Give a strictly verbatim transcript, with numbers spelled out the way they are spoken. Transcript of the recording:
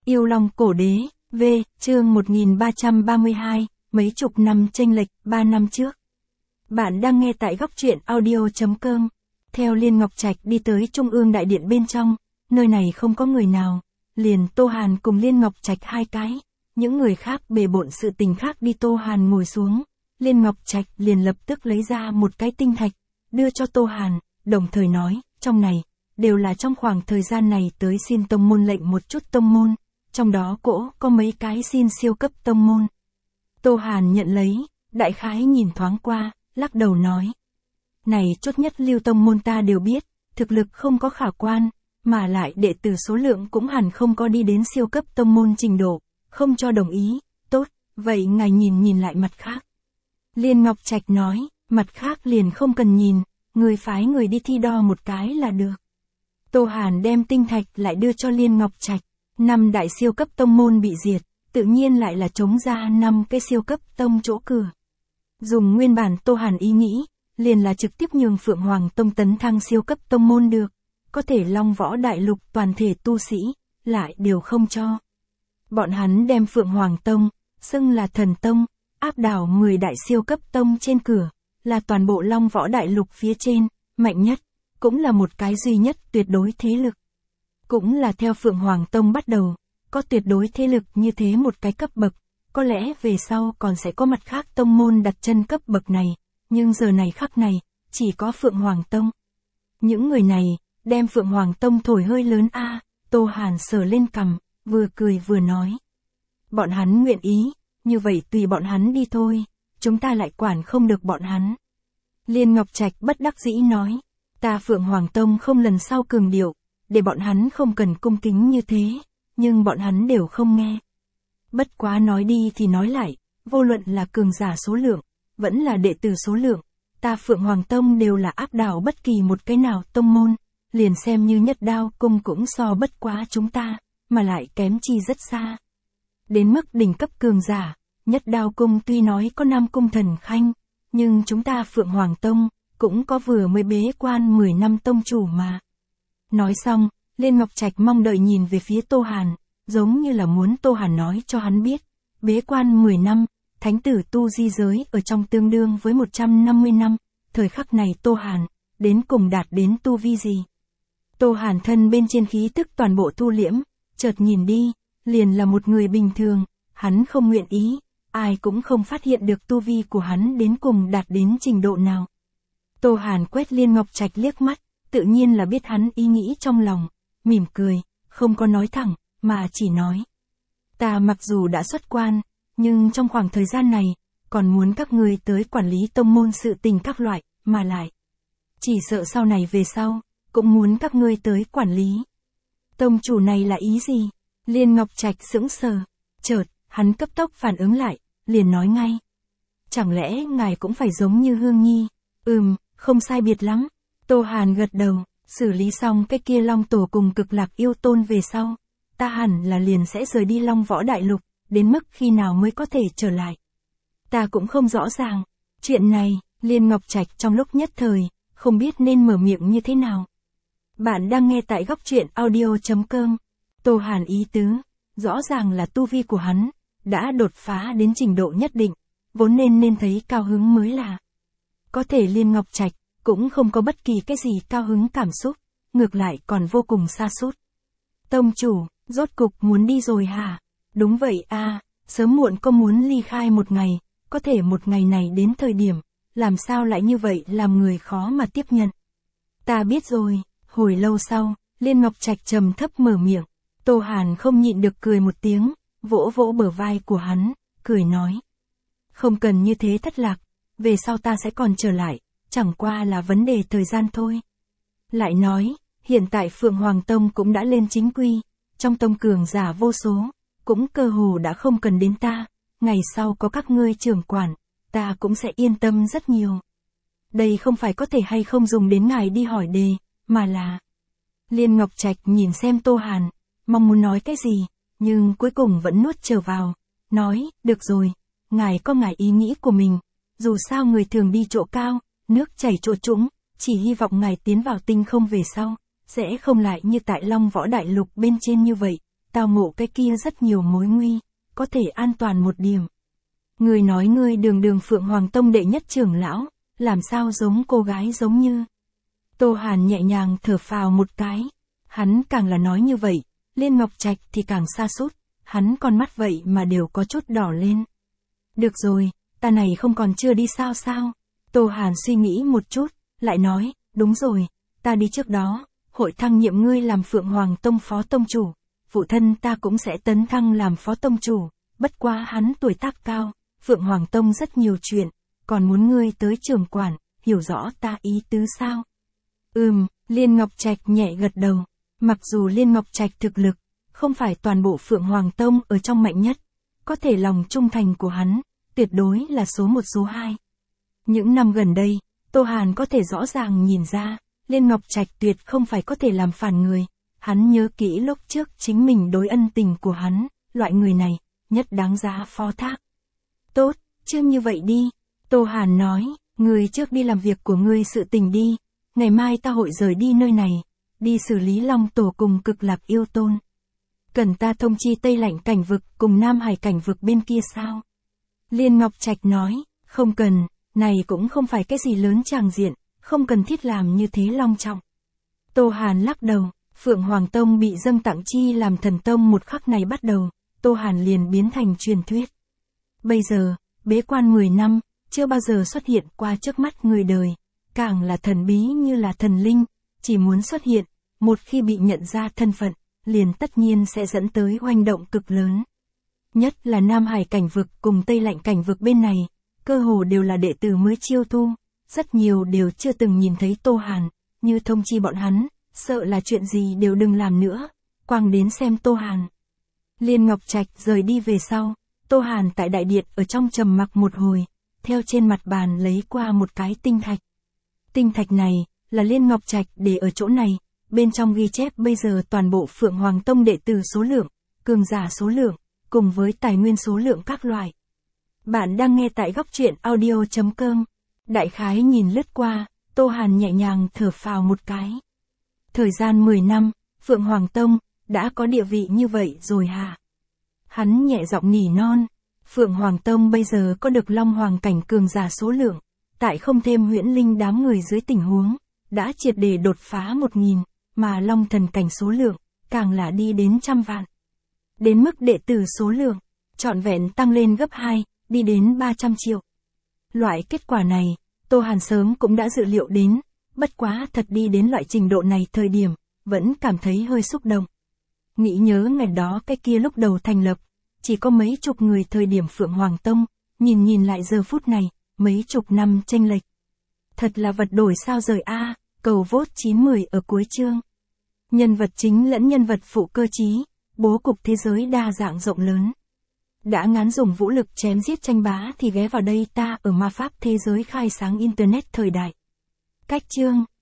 Yêu Long Cổ Đế, V, chương một nghìn ba trăm ba mươi hai, mấy chục năm chênh lệch, ba năm trước. Bạn đang nghe tại góc truyện audio chấm com. Theo Liên Ngọc Trạch đi tới Trung ương Đại Điện bên trong, nơi này không có người nào, liền Tô Hàn cùng Liên Ngọc Trạch hai cái, những người khác bề bộn sự tình khác đi. Tô Hàn ngồi xuống, Liên Ngọc Trạch liền lập tức lấy ra một cái tinh thạch, đưa cho Tô Hàn, đồng thời nói, trong này, đều là trong khoảng thời gian này tới xin tông môn lệnh một chút tông môn, trong đó cỗ có mấy cái xin siêu cấp tông môn. Tô Hàn nhận lấy, đại khái nhìn thoáng qua, lắc đầu nói. Này chốt nhất lưu tông môn ta đều biết, thực lực không có khả quan, mà lại đệ tử số lượng cũng hẳn không có đi đến siêu cấp tông môn trình độ, không cho đồng ý, tốt, vậy ngài nhìn nhìn lại mặt khác. Liên Ngọc Trạch nói, mặt khác liền không cần nhìn, người phái người đi thi đo một cái là được. Tô Hàn đem tinh thạch lại đưa cho Liên Ngọc Trạch, năm đại siêu cấp tông môn bị diệt, tự nhiên lại là chống ra năm cái siêu cấp tông chỗ cửa. Dùng nguyên bản Tô Hàn ý nghĩ, liền là trực tiếp nhường Phượng Hoàng Tông tấn thăng siêu cấp tông môn được, có thể Long Võ Đại Lục toàn thể tu sĩ, lại đều không cho. Bọn hắn đem Phượng Hoàng Tông, xưng là thần tông, áp đảo mười đại siêu cấp tông trên cửa, là toàn bộ Long Võ Đại Lục phía trên, mạnh nhất, cũng là một cái duy nhất tuyệt đối thế lực. Cũng là theo Phượng Hoàng Tông bắt đầu, có tuyệt đối thế lực như thế một cái cấp bậc, có lẽ về sau còn sẽ có mặt khác tông môn đặt chân cấp bậc này, nhưng giờ này khắc này, chỉ có Phượng Hoàng Tông. Những người này, đem Phượng Hoàng Tông thổi hơi lớn a. Tô Hàn sờ lên cằm, vừa cười vừa nói. Bọn hắn nguyện ý, như vậy tùy bọn hắn đi thôi, chúng ta lại quản không được bọn hắn. Liên Ngọc Trạch bất đắc dĩ nói, ta Phượng Hoàng Tông không lần sau cường điệu, để bọn hắn không cần cung kính như thế, nhưng bọn hắn đều không nghe. Bất quá nói đi thì nói lại, vô luận là cường giả số lượng, vẫn là đệ tử số lượng, ta Phượng Hoàng Tông đều là áp đảo bất kỳ một cái nào tông môn, liền xem như Nhất Đao Cung cũng so bất quá chúng ta, mà lại kém chi rất xa. Đến mức đỉnh cấp cường giả, Nhất Đao Cung tuy nói có năm cung thần khanh, nhưng chúng ta Phượng Hoàng Tông, cũng có vừa mới bế quan mười năm tông chủ mà. Nói xong, Liên Ngọc Trạch mong đợi nhìn về phía Tô Hàn, giống như là muốn Tô Hàn nói cho hắn biết, bế quan mười năm, thánh tử tu di giới ở trong tương đương với một trăm năm mươi năm, thời khắc này Tô Hàn, đến cùng đạt đến tu vi gì. Tô Hàn thân bên trên khí tức toàn bộ thu liễm, chợt nhìn đi, liền là một người bình thường, hắn không nguyện ý, ai cũng không phát hiện được tu vi của hắn đến cùng đạt đến trình độ nào. Tô Hàn quét Liên Ngọc Trạch liếc mắt, tự nhiên là biết hắn ý nghĩ trong lòng, mỉm cười, không có nói thẳng, mà chỉ nói. Ta mặc dù đã xuất quan, nhưng trong khoảng thời gian này, còn muốn các ngươi tới quản lý tông môn sự tình các loại, mà lại. Chỉ sợ sau này về sau, cũng muốn các ngươi tới quản lý. Tông chủ này là ý gì? Liên Ngọc Trạch sững sờ, chợt, hắn cấp tốc phản ứng lại, liền nói ngay. Chẳng lẽ ngài cũng phải giống như Hương Nhi? Ừm, không sai biệt lắm. Tô Hàn gật đầu, xử lý xong cái kia Long Tổ cùng Cực Lạc Yêu Tôn về sau, ta hẳn là liền sẽ rời đi Long Võ Đại Lục, đến mức khi nào mới có thể trở lại. Ta cũng không rõ ràng, chuyện này, Liên Ngọc Trạch trong lúc nhất thời, không biết nên mở miệng như thế nào. Bạn đang nghe tại góc truyện audio chấm com. Tô Hàn ý tứ, rõ ràng là tu vi của hắn, đã đột phá đến trình độ nhất định, vốn nên nên thấy cao hứng mới là. Có thể Liên Ngọc Trạch, cũng không có bất kỳ cái gì cao hứng cảm xúc, ngược lại còn vô cùng sa sút. Tông chủ, rốt cục muốn đi rồi hả? Đúng vậy a, sớm muộn có muốn ly khai một ngày, có thể một ngày này đến thời điểm, làm sao lại như vậy làm người khó mà tiếp nhận. Ta biết rồi, hồi lâu sau, Liên Ngọc Trạch trầm thấp mở miệng, Tô Hàn không nhịn được cười một tiếng, vỗ vỗ bờ vai của hắn, cười nói. Không cần như thế thất lạc, về sau ta sẽ còn trở lại, chẳng qua là vấn đề thời gian thôi. Lại nói, hiện tại Phượng Hoàng Tông cũng đã lên chính quy, trong tông cường giả vô số, cũng cơ hồ đã không cần đến ta, ngày sau có các ngươi trưởng quản, ta cũng sẽ yên tâm rất nhiều. Đây không phải có thể hay không dùng đến ngài đi hỏi đề, mà là... Liên Ngọc Trạch nhìn xem Tô Hàn, mong muốn nói cái gì, nhưng cuối cùng vẫn nuốt trở vào, nói, được rồi, ngài có ngài ý nghĩ của mình, dù sao người thường đi chỗ cao, nước chảy chỗ trũng, chỉ hy vọng ngài tiến vào tinh không về sau, sẽ không lại như tại Long Võ Đại Lục bên trên như vậy, tao ngộ cái kia rất nhiều mối nguy, có thể an toàn một điểm. Người nói ngươi đường đường Phượng Hoàng Tông đệ nhất trưởng lão, làm sao giống cô gái giống như. Tô Hàn nhẹ nhàng thở phào một cái, hắn càng là nói như vậy, Liên Ngọc Trạch thì càng sa sút, hắn con mắt vậy mà đều có chút đỏ lên. Được rồi, ta này không còn chưa đi sao sao? Tô Hàn suy nghĩ một chút, lại nói, đúng rồi, ta đi trước đó, hội thăng nhiệm ngươi làm Phượng Hoàng Tông phó tông chủ, phụ thân ta cũng sẽ tấn thăng làm phó tông chủ, bất quá hắn tuổi tác cao, Phượng Hoàng Tông rất nhiều chuyện, còn muốn ngươi tới trưởng quản, hiểu rõ ta ý tứ sao? Ừm, Liên Ngọc Trạch nhẹ gật đầu, mặc dù Liên Ngọc Trạch thực lực, không phải toàn bộ Phượng Hoàng Tông ở trong mạnh nhất, có thể lòng trung thành của hắn, tuyệt đối là số một số hai. Những năm gần đây, Tô Hàn có thể rõ ràng nhìn ra, Liên Ngọc Trạch tuyệt không phải có thể làm phản người, hắn nhớ kỹ lúc trước chính mình đối ân tình của hắn, loại người này, nhất đáng giá phó thác. Tốt, chưa như vậy đi, Tô Hàn nói, ngươi trước đi làm việc của ngươi sự tình đi, ngày mai ta hội rời đi nơi này, đi xử lý Long Tổ cùng Cực Lạc Yêu Tôn. Cần ta thông chi Tây Lạnh cảnh vực cùng Nam Hải cảnh vực bên kia sao? Liên Ngọc Trạch nói, không cần, này cũng không phải cái gì lớn tràng diện, không cần thiết làm như thế long trọng. Tô Hàn lắc đầu, Phượng Hoàng Tông bị dâng tặng chi làm thần tông một khắc này bắt đầu, Tô Hàn liền biến thành truyền thuyết. Bây giờ, bế quan mười năm, chưa bao giờ xuất hiện qua trước mắt người đời, càng là thần bí như là thần linh, chỉ muốn xuất hiện, một khi bị nhận ra thân phận, liền tất nhiên sẽ dẫn tới hoành động cực lớn. Nhất là Nam Hải cảnh vực cùng Tây Lạnh cảnh vực bên này, cơ hồ đều là đệ tử mới chiêu thu, rất nhiều đều chưa từng nhìn thấy Tô Hàn, như thông chi bọn hắn, sợ là chuyện gì đều đừng làm nữa, quang đến xem Tô Hàn. Liên Ngọc Trạch rời đi về sau, Tô Hàn tại đại điện ở trong trầm mặc một hồi, theo trên mặt bàn lấy qua một cái tinh thạch. Tinh thạch này, là Liên Ngọc Trạch để ở chỗ này, bên trong ghi chép bây giờ toàn bộ Phượng Hoàng Tông đệ tử số lượng, cường giả số lượng, cùng với tài nguyên số lượng các loại. Bạn đang nghe tại góc truyện audio chấm com. Đại khái nhìn lướt qua, Tô Hàn nhẹ nhàng thở phào một cái. Thời gian mười năm, Phượng Hoàng Tông, đã có địa vị như vậy rồi hả? Hắn nhẹ giọng nỉ non. Phượng Hoàng Tông bây giờ có được Long Hoàng cảnh cường giả số lượng, tại không thêm huyễn linh đám người dưới tình huống, đã triệt để đột phá một nghìn, mà Long Thần cảnh số lượng, càng là đi đến trăm vạn. Đến mức đệ tử số lượng, trọn vẹn tăng lên gấp hai, đi đến ba trăm triệu. Loại kết quả này, Tô Hàn sớm cũng đã dự liệu đến, bất quá thật đi đến loại trình độ này thời điểm, vẫn cảm thấy hơi xúc động. Nghĩ nhớ ngày đó cái kia lúc đầu thành lập, chỉ có mấy chục người thời điểm Phượng Hoàng Tông, nhìn nhìn lại giờ phút này, mấy chục năm chênh lệch. Thật là vật đổi sao rời a, cầu vote chín mười ở cuối chương. Nhân vật chính lẫn nhân vật phụ cơ trí, bố cục thế giới đa dạng rộng lớn. Đã ngán dùng vũ lực chém giết tranh bá thì ghé vào đây ta ở ma pháp thế giới khai sáng internet thời đại. Cách chương